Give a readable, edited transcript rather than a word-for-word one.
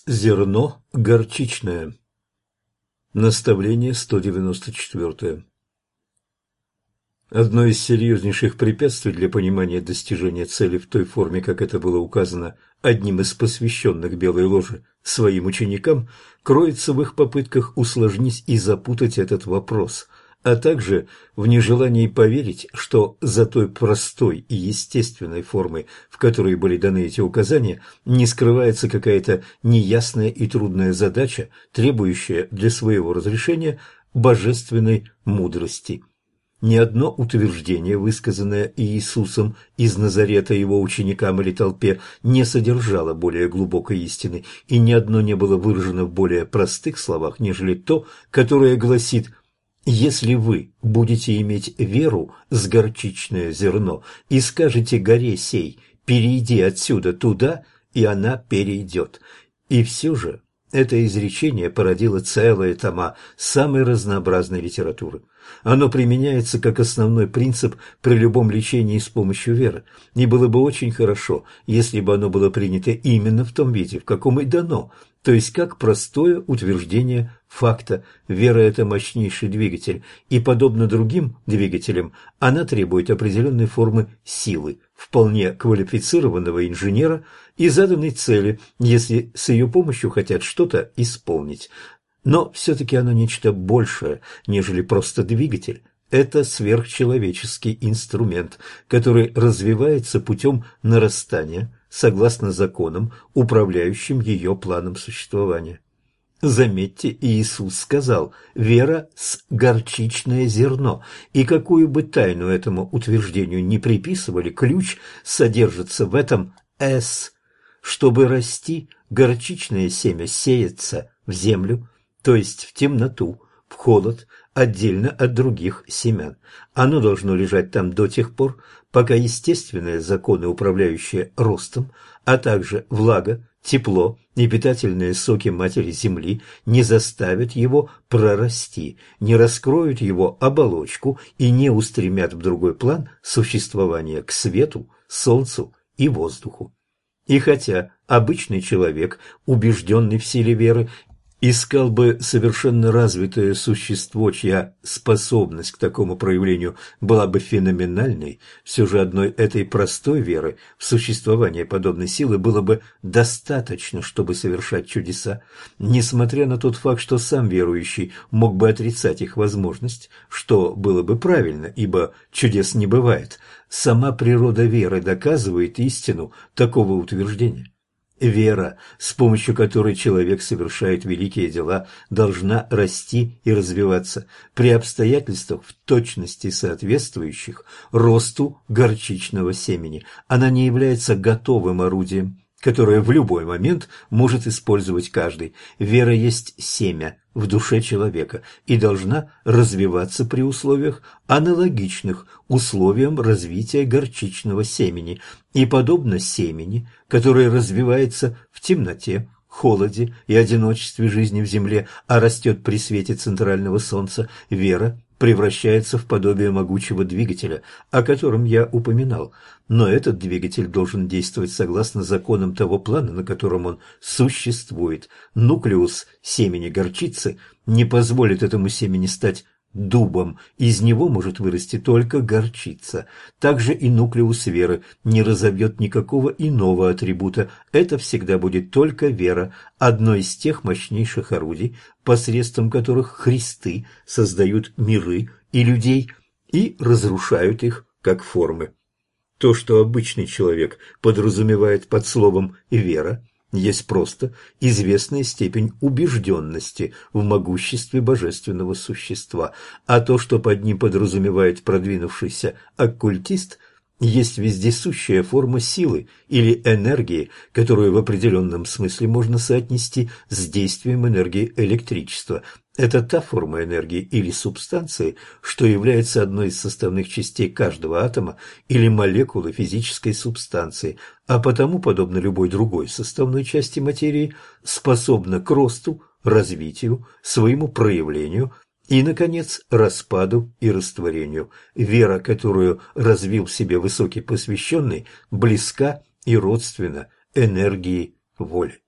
Зерно горчичное. Наставление 194. Одно из серьезнейших препятствий для понимания достижения цели в той форме, как это было указано одним из посвященных Белой Ложе своим ученикам, кроется в их попытках усложнить и запутать этот вопрос, а также в нежелании поверить, что за той простой и естественной формой, в которой были даны эти указания, не скрывается какая-то неясная и трудная задача, требующая для своего разрешения божественной мудрости. Ни одно утверждение, высказанное Иисусом из Назарета его ученикам или толпе, не содержало более глубокой истины, и ни одно не было выражено в более простых словах, нежели то, которое гласит: «Если вы будете иметь веру с горчичное зерно и скажете горе сей: перейди отсюда туда, и она перейдет». И все же это изречение породило целые тома самой разнообразной литературы. Оно применяется как основной принцип при любом лечении с помощью веры, и было бы очень хорошо, если бы оно было принято именно в том виде, в каком и дано, то есть как простое утверждение факта. Вера – это мощнейший двигатель, и, подобно другим двигателям, она требует определенной формы силы, вполне квалифицированного инженера и заданной цели, если с ее помощью хотят что-то исполнить. Но все-таки оно нечто большее, нежели просто двигатель. Это сверхчеловеческий инструмент, который развивается путем нарастания, согласно законам, управляющим ее планом существования. Заметьте, Иисус сказал: «Вера с горчичное зерно», и какую бы тайну этому утверждению не приписывали, ключ содержится в этом «с». Чтобы расти, горчичное семя сеется в землю, то есть в темноту, в холод, отдельно от других семян. Оно должно лежать там до тех пор, пока естественные законы, управляющие ростом, а также влага, тепло и питательные соки матери земли не заставят его прорасти, не раскроют его оболочку и не устремят в другой план существования к свету, солнцу и воздуху. И хотя обычный человек, убежденный в силе веры, искал бы совершенно развитое существо, чья способность к такому проявлению была бы феноменальной, все же одной этой простой веры в существование подобной силы было бы достаточно, чтобы совершать чудеса, несмотря на тот факт, что сам верующий мог бы отрицать их возможность, что было бы правильно, ибо чудес не бывает. Сама природа веры доказывает истину такого утверждения. Вера, с помощью которой человек совершает великие дела, должна расти и развиваться при обстоятельствах в точности соответствующих росту горчичного семени. Она не является готовым орудием, которое в любой момент может использовать каждый. Вера есть семя в душе человека и должна развиваться при условиях, аналогичных условиям развития горчичного семени, и подобно семени, которое развивается в темноте, холоде и одиночестве жизни в земле, а растет при свете центрального солнца, вера превращается в подобие могучего двигателя, о котором я упоминал. Но этот двигатель должен действовать согласно законам того плана, на котором он существует. Нуклеус семени горчицы не позволит этому семени стать дубом, из него может вырасти только горчица. Также и нуклеус веры не разовьет никакого иного атрибута, это всегда будет только вера, одно из тех мощнейших орудий, посредством которых Христы создают миры и людей и разрушают их как формы. То, что обычный человек подразумевает под словом «вера», есть просто известная степень убежденности в могуществе божественного существа, а то, что под ним подразумевает продвинувшийся оккультист, есть вездесущая форма силы или энергии, которую в определенном смысле можно соотнести с действием энергии электричества. Это та форма энергии или субстанции, что является одной из составных частей каждого атома или молекулы физической субстанции, а потому, подобно любой другой составной части материи, способна к росту, развитию, своему проявлению и, наконец, распаду и растворению. Вера, которую развил в себе высокий посвященный, близка и родственна энергии воли.